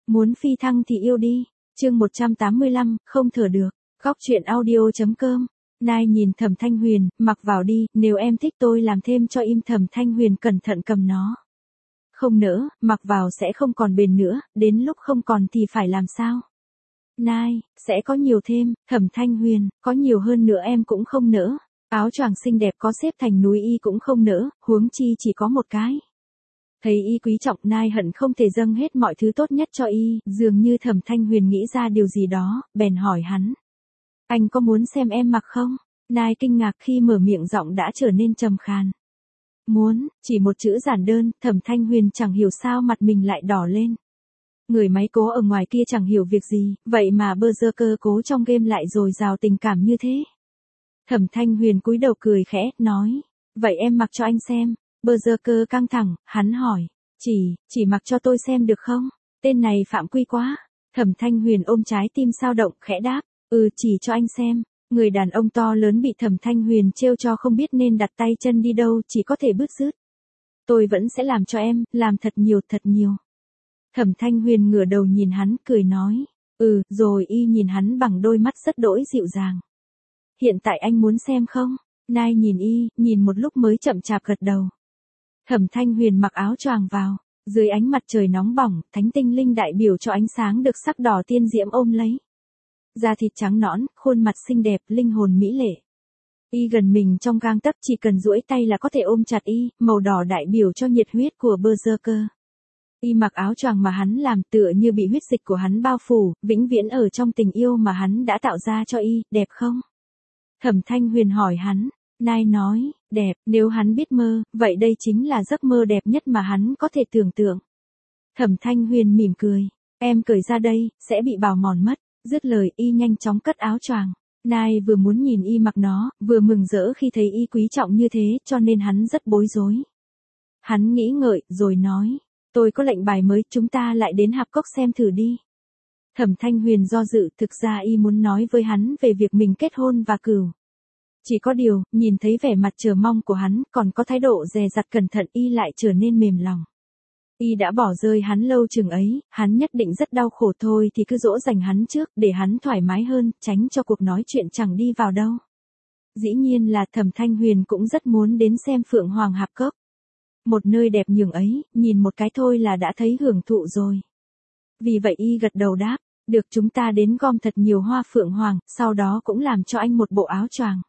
Muốn phi thăng thì yêu đi. Chương 185, không thở được. Góc truyện audio.com. Nai nhìn Thẩm Thanh Huyền, mặc vào đi, nếu em thích tôi làm thêm cho im. Thẩm Thanh Huyền cẩn thận cầm nó. Không nỡ, mặc vào sẽ không còn bền nữa, đến lúc không còn thì phải làm sao? Nai, sẽ có nhiều thêm. Thẩm Thanh Huyền, có nhiều hơn nữa em cũng không nỡ. Áo choàng xinh đẹp có xếp thành núi y cũng không nỡ, huống chi chỉ có một cái. Thấy y quý trọng, Nai hận không thể dâng hết mọi thứ tốt nhất cho y, dường như Thẩm Thanh Huyền nghĩ ra điều gì đó, bèn hỏi hắn. Anh có muốn xem em mặc không? Nai kinh ngạc khi mở miệng, giọng đã trở nên trầm khàn. Muốn, chỉ một chữ giản đơn. Thẩm Thanh Huyền chẳng hiểu sao mặt mình lại đỏ lên. Người máy cố ở ngoài kia chẳng hiểu việc gì, vậy mà Berserker cố trong game lại dồi dào tình cảm như thế. Thẩm Thanh Huyền cúi đầu cười khẽ, nói. Vậy em mặc cho anh xem. Berserker căng thẳng, hắn hỏi. Chỉ mặc cho tôi xem được không? Tên này phạm quy quá. Thẩm Thanh Huyền ôm trái tim sao động, khẽ đáp. Chỉ cho anh xem. Người đàn ông to lớn bị Thẩm Thanh Huyền trêu cho không biết nên đặt tay chân đi đâu, chỉ có thể bứt rứt. Tôi vẫn sẽ làm cho em, làm thật nhiều thật nhiều. Thẩm Thanh Huyền ngửa đầu nhìn hắn, cười nói. Rồi y nhìn hắn bằng đôi mắt rất đỗi dịu dàng. Hiện tại anh muốn xem không? Nai nhìn y, nhìn một lúc mới chậm chạp gật đầu. Thẩm Thanh Huyền mặc áo choàng vào, dưới ánh mặt trời nóng bỏng, thánh tinh linh đại biểu cho ánh sáng được sắc đỏ tiên diễm ôm lấy. Da thịt trắng nõn, khuôn mặt xinh đẹp, linh hồn mỹ lệ. Y gần mình trong gang tấc, chỉ cần duỗi tay là có thể ôm chặt y, màu đỏ đại biểu cho nhiệt huyết của Berserker. Y mặc áo choàng mà hắn làm, tựa như bị huyết dịch của hắn bao phủ, vĩnh viễn ở trong tình yêu mà hắn đã tạo ra cho y, đẹp không? Thẩm Thanh Huyền hỏi hắn. Nai nói, đẹp. Nếu hắn biết mơ, vậy đây chính là giấc mơ đẹp nhất mà hắn có thể tưởng tượng. Thẩm Thanh Huyền mỉm cười. Em cởi ra đây, sẽ bị bào mòn mất. Dứt lời, y nhanh chóng cất áo choàng. Nai vừa muốn nhìn y mặc nó, vừa mừng rỡ khi thấy y quý trọng như thế, cho nên hắn rất bối rối. Hắn nghĩ ngợi, rồi nói. Tôi có lệnh bài mới, chúng ta lại đến Hạp Cốc xem thử đi. Thẩm Thanh Huyền do dự, thực ra y muốn nói với hắn về việc mình kết hôn và cửu. Chỉ có điều, nhìn thấy vẻ mặt chờ mong của hắn, còn có thái độ dè dặt cẩn thận, y lại trở nên mềm lòng. Y đã bỏ rơi hắn lâu chừng ấy, hắn nhất định rất đau khổ, thôi thì cứ dỗ dành hắn trước, để hắn thoải mái hơn, tránh cho cuộc nói chuyện chẳng đi vào đâu. Dĩ nhiên là Thẩm Thanh Huyền cũng rất muốn đến xem Phượng Hoàng Hạp Cốc. Một nơi đẹp nhường ấy, nhìn một cái thôi là đã thấy hưởng thụ rồi. Vì vậy y gật đầu đáp, được, chúng ta đến gom thật nhiều hoa phượng hoàng, sau đó cũng làm cho anh một bộ áo choàng.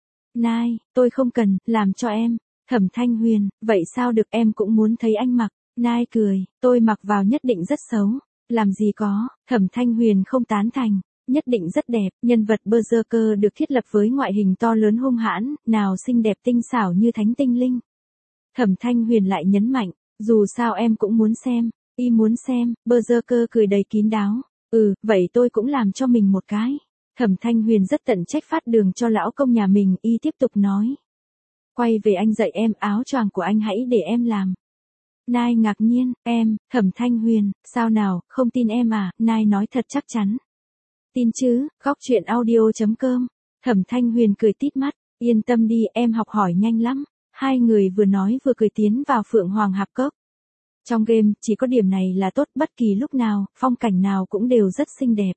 Nai, tôi không cần, làm cho em. Thẩm Thanh Huyền, vậy sao được, em cũng muốn thấy anh mặc. Nai cười, tôi mặc vào nhất định rất xấu. Làm gì có, Thẩm Thanh Huyền không tán thành. Nhất định rất đẹp, nhân vật Berserker được thiết lập với ngoại hình to lớn hung hãn, nào xinh đẹp tinh xảo như thánh tinh linh. Thẩm Thanh Huyền lại nhấn mạnh, dù sao em cũng muốn xem. Y muốn xem. Berserker cười đầy kín đáo. Vậy tôi cũng làm cho mình một cái. Thẩm Thanh Huyền rất tận trách phát đường cho lão công nhà mình, y tiếp tục nói. Quay về anh dạy em, áo choàng của anh hãy để em làm. Nai ngạc nhiên, em. Thẩm Thanh Huyền, sao nào, không tin em à? Nai nói thật chắc chắn. Tin chứ, góc truyện audio.com. Thẩm Thanh Huyền cười tít mắt, yên tâm đi, em học hỏi nhanh lắm. Hai người vừa nói vừa cười tiến vào Phượng Hoàng Hạp Cốc. Trong game, chỉ có điểm này là tốt, bất kỳ lúc nào, phong cảnh nào cũng đều rất xinh đẹp.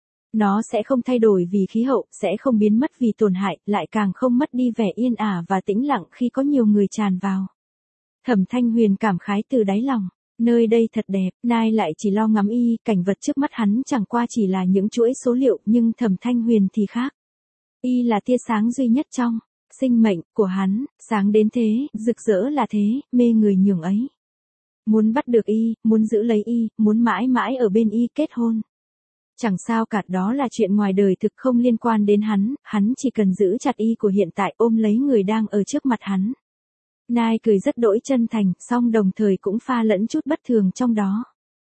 Nó sẽ không thay đổi vì khí hậu, sẽ không biến mất vì tổn hại, lại càng không mất đi vẻ yên ả và tĩnh lặng khi có nhiều người tràn vào. Thẩm Thanh Huyền cảm khái từ đáy lòng, nơi đây thật đẹp. Nai lại chỉ lo ngắm y, cảnh vật trước mắt hắn chẳng qua chỉ là những chuỗi số liệu, nhưng Thẩm Thanh Huyền thì khác. Y là tia sáng duy nhất trong sinh mệnh của hắn, sáng đến thế, rực rỡ là thế, mê người nhường ấy. Muốn bắt được y, muốn giữ lấy y, muốn mãi mãi ở bên y, kết hôn. Chẳng sao cả, đó là chuyện ngoài đời thực, không liên quan đến hắn chỉ cần giữ chặt y của hiện tại, ôm lấy người đang ở trước mặt hắn. Nai cười rất đỗi chân thành, song đồng thời cũng pha lẫn chút bất thường trong đó.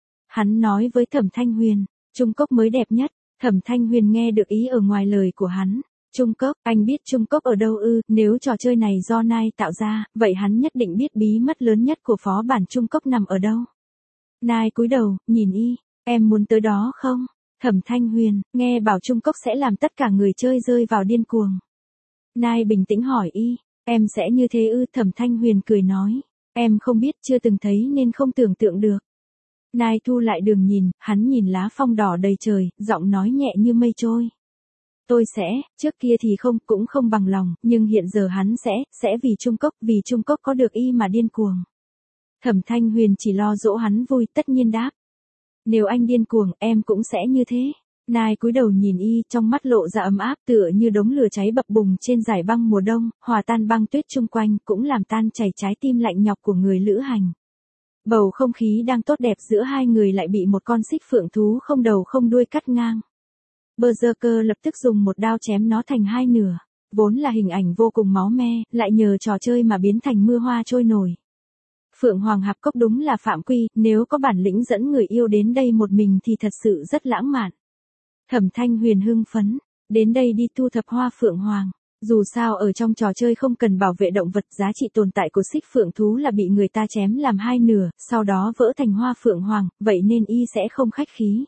Hắn nói với Thẩm Thanh Huyền, Trung Cốc mới đẹp nhất. Thẩm Thanh Huyền nghe được ý ở ngoài lời của hắn. Trung Cốc, anh biết Trung Cốc ở đâu ư? Nếu trò chơi này do Nai tạo ra, vậy hắn nhất định biết bí mật lớn nhất của phó bản Trung Cốc nằm ở đâu. Nai cúi đầu, nhìn y, em muốn tới đó không? Thẩm Thanh Huyền, nghe bảo Trung Cốc sẽ làm tất cả người chơi rơi vào điên cuồng. Nai bình tĩnh hỏi y, em sẽ như thế ư? Thẩm Thanh Huyền cười nói, em không biết, chưa từng thấy nên không tưởng tượng được. Nai thu lại đường nhìn, hắn nhìn lá phong đỏ đầy trời, giọng nói nhẹ như mây trôi. Tôi sẽ, trước kia thì cũng không bằng lòng, nhưng hiện giờ hắn sẽ vì Trung Cốc có được y mà điên cuồng. Thẩm Thanh Huyền chỉ lo dỗ hắn vui, tất nhiên đáp. Nếu anh điên cuồng, em cũng sẽ như thế. Nai cúi đầu nhìn y, trong mắt lộ ra ấm áp tựa như đống lửa cháy bập bùng trên dải băng mùa đông, hòa tan băng tuyết chung quanh, cũng làm tan chảy trái tim lạnh nhọc của người lữ hành. Bầu không khí đang tốt đẹp giữa hai người lại bị một con xích phượng thú không đầu không đuôi cắt ngang. Berserker lập tức dùng một đao chém nó thành hai nửa. Vốn là hình ảnh vô cùng máu me, lại nhờ trò chơi mà biến thành mưa hoa trôi nổi. Phượng Hoàng Hạp Cốc đúng là phạm quy, nếu có bản lĩnh dẫn người yêu đến đây một mình thì thật sự rất lãng mạn. Thẩm Thanh Huyền hưng phấn, đến đây đi thu thập hoa Phượng Hoàng. Dù sao ở trong trò chơi không cần bảo vệ động vật, giá trị tồn tại của xích phượng thú là bị người ta chém làm hai nửa, sau đó vỡ thành hoa Phượng Hoàng, vậy nên y sẽ không khách khí.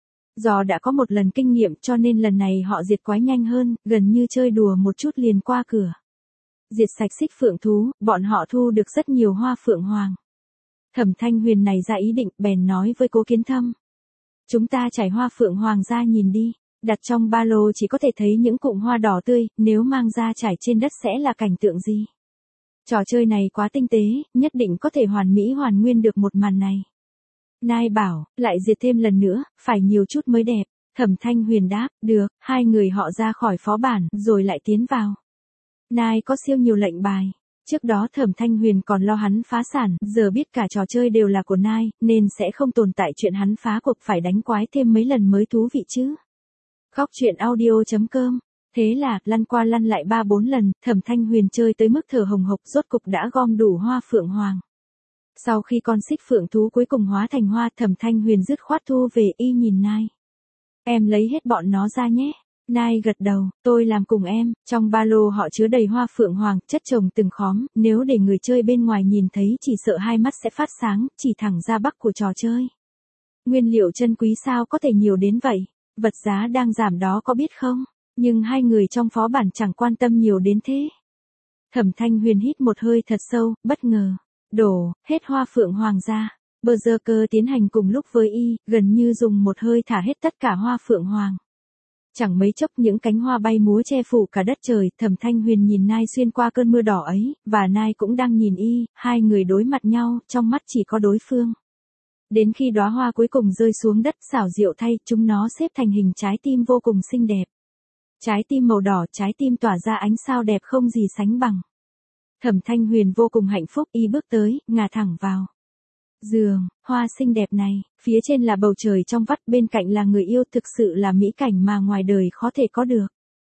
Do đã có một lần kinh nghiệm cho nên lần này họ diệt quái nhanh hơn, gần như chơi đùa một chút liền qua cửa. Diệt sạch xích phượng thú, bọn họ thu được rất nhiều hoa Phượng Hoàng. Thẩm Thanh Huyền này ra ý định, bèn nói với Cố Kiến Thâm. Chúng ta trải hoa Phượng Hoàng ra nhìn đi, đặt trong ba lô chỉ có thể thấy những cụm hoa đỏ tươi, nếu mang ra trải trên đất sẽ là cảnh tượng gì? Trò chơi này quá tinh tế, nhất định có thể hoàn mỹ hoàn nguyên được một màn này. Nai bảo, lại diệt thêm lần nữa, phải nhiều chút mới đẹp. Thẩm Thanh Huyền đáp, được, hai người họ ra khỏi phó bản, rồi lại tiến vào. Nai có siêu nhiều lệnh bài. Trước đó Thẩm Thanh Huyền còn lo hắn phá sản, giờ biết cả trò chơi đều là của Nai, nên sẽ không tồn tại chuyện hắn phá cuộc phải đánh quái thêm mấy lần mới thú vị chứ. Góc truyện audio.com. Thế là, lăn qua lăn lại 3-4 lần, Thẩm Thanh Huyền chơi tới mức thở hồng hộc, rốt cục đã gom đủ hoa Phượng Hoàng. Sau khi con xích phượng thú cuối cùng hóa thành hoa, Thẩm Thanh Huyền dứt khoát thu về, y nhìn Nai. Em lấy hết bọn nó ra nhé. Nai gật đầu, tôi làm cùng em. Trong ba lô họ chứa đầy hoa Phượng Hoàng, chất chồng từng khóm, nếu để người chơi bên ngoài nhìn thấy chỉ sợ hai mắt sẽ phát sáng, chỉ thẳng ra bắc của trò chơi. Nguyên liệu chân quý sao có thể nhiều đến vậy, vật giá đang giảm đó có biết không, nhưng hai người trong phó bản chẳng quan tâm nhiều đến thế. Thẩm Thanh Huyền hít một hơi thật sâu, bất ngờ. Đổ hết hoa Phượng Hoàng ra. Berserker tiến hành cùng lúc với y, gần như dùng một hơi thả hết tất cả hoa Phượng Hoàng. Chẳng mấy chốc những cánh hoa bay múa che phủ cả đất trời, Thẩm Thanh Huyền nhìn Nai xuyên qua cơn mưa đỏ ấy, và Nai cũng đang nhìn y, hai người đối mặt nhau, trong mắt chỉ có đối phương. Đến khi đóa hoa cuối cùng rơi xuống đất, xảo diệu thay, chúng nó xếp thành hình trái tim vô cùng xinh đẹp. Trái tim màu đỏ, trái tim tỏa ra ánh sao đẹp không gì sánh bằng. Thẩm Thanh Huyền vô cùng hạnh phúc, y bước tới, ngả thẳng vào giường, hoa xinh đẹp này, phía trên là bầu trời trong vắt, bên cạnh là người yêu, thực sự là mỹ cảnh mà ngoài đời khó thể có được.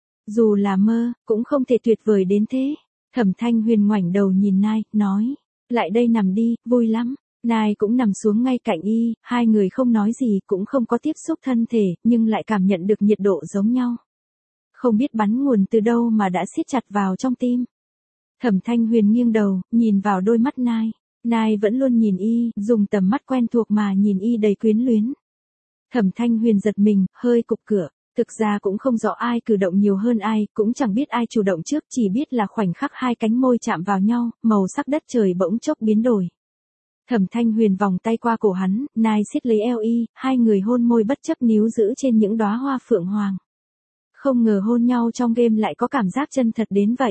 Dù là mơ, cũng không thể tuyệt vời đến thế. Thẩm Thanh Huyền ngoảnh đầu nhìn Nai, nói, lại đây nằm đi, vui lắm. Nai cũng nằm xuống ngay cạnh y, hai người không nói gì, cũng không có tiếp xúc thân thể, nhưng lại cảm nhận được nhiệt độ giống nhau. Không biết bắn nguồn từ đâu mà đã siết chặt vào trong tim. Thẩm Thanh Huyền nghiêng đầu, nhìn vào đôi mắt Nai. Nai vẫn luôn nhìn y, dùng tầm mắt quen thuộc mà nhìn y đầy quyến luyến. Thẩm Thanh Huyền giật mình, hơi cục cửa. Thực ra cũng không rõ ai cử động nhiều hơn ai, cũng chẳng biết ai chủ động trước, chỉ biết là khoảnh khắc hai cánh môi chạm vào nhau, màu sắc đất trời bỗng chốc biến đổi. Thẩm Thanh Huyền vòng tay qua cổ hắn, Nai siết lấy eo y, hai người hôn môi bất chấp níu giữ trên những đóa hoa Phượng Hoàng. Không ngờ hôn nhau trong game lại có cảm giác chân thật đến vậy.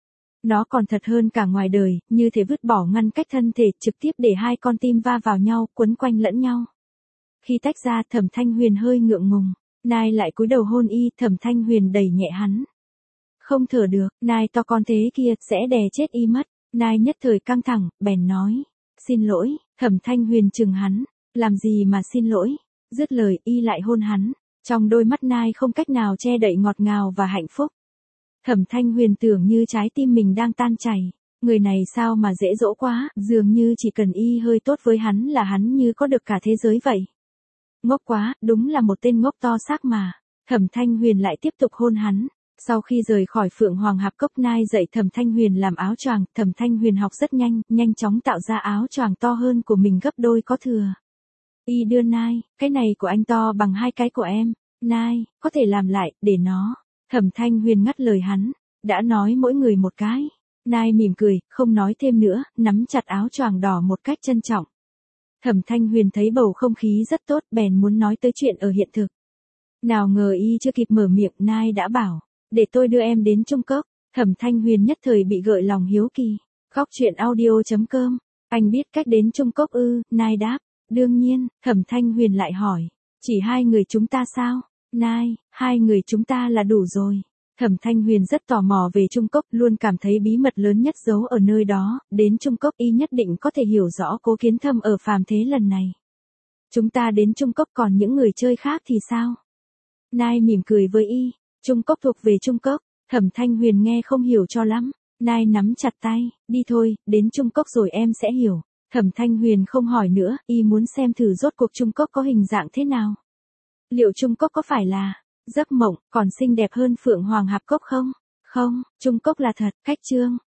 Nó còn thật hơn cả ngoài đời, như thể vứt bỏ ngăn cách thân thể, trực tiếp để hai con tim va vào nhau, quấn quanh lẫn nhau. Khi tách ra, Thẩm Thanh Huyền hơi ngượng ngùng. Nai lại cúi đầu hôn y, Thẩm Thanh Huyền đẩy nhẹ hắn. Không thở được, Nai to con thế kia, sẽ đè chết y mất. Nai nhất thời căng thẳng, bèn nói. Xin lỗi, Thẩm Thanh Huyền chừng hắn. Làm gì mà xin lỗi. Dứt lời, y lại hôn hắn. Trong đôi mắt Nai không cách nào che đậy ngọt ngào và hạnh phúc. Thẩm Thanh Huyền tưởng như trái tim mình đang tan chảy. Người này sao mà dễ dỗ quá, dường như chỉ cần y hơi tốt với hắn là hắn như có được cả thế giới vậy. Ngốc quá, đúng là một tên ngốc to xác mà. Thẩm Thanh Huyền lại tiếp tục hôn hắn. Sau khi rời khỏi Phượng Hoàng Hạp Cốc, Nai dạy Thẩm Thanh Huyền làm áo choàng. Thẩm Thanh Huyền học rất nhanh, nhanh chóng tạo ra áo choàng to hơn của mình gấp đôi có thừa. Y đưa Nai, cái này của anh to bằng hai cái của em. Nai, có thể làm lại, để nó. Thẩm Thanh Huyền ngắt lời hắn. Đã nói mỗi người một cái. Nai mỉm cười, không nói thêm nữa, nắm chặt áo choàng đỏ một cách trân trọng. Thẩm Thanh Huyền thấy bầu không khí rất tốt, bèn muốn nói tới chuyện ở hiện thực. Nào ngờ y chưa kịp mở miệng, Nai đã bảo, để tôi đưa em đến Trung Cốc. Thẩm Thanh Huyền nhất thời bị gợi lòng hiếu kỳ. Góc truyện audio.com, anh biết cách đến Trung Cốc ư? Nai đáp, đương nhiên. Thẩm Thanh Huyền lại hỏi, chỉ hai người chúng ta sao? Nai, hai người chúng ta là đủ rồi. Thẩm Thanh Huyền rất tò mò về Trung Cốc, luôn cảm thấy bí mật lớn nhất giấu ở nơi đó, đến Trung Cốc y nhất định có thể hiểu rõ Cố Kiến Thâm ở phàm thế lần này. Chúng ta đến Trung Cốc, còn những người chơi khác thì sao? Nai mỉm cười với y, Trung Cốc thuộc về Trung Cốc. Thẩm Thanh Huyền nghe không hiểu cho lắm. Nai nắm chặt tay, đi thôi, đến Trung Cốc rồi em sẽ hiểu. Thẩm Thanh Huyền không hỏi nữa, y muốn xem thử rốt cuộc Trung Cốc có hình dạng thế nào. Liệu Trung Cốc có phải là giấc mộng, còn xinh đẹp hơn Phượng Hoàng Hạp Cốc không? Không, Trung Cốc là thật. Khách trương.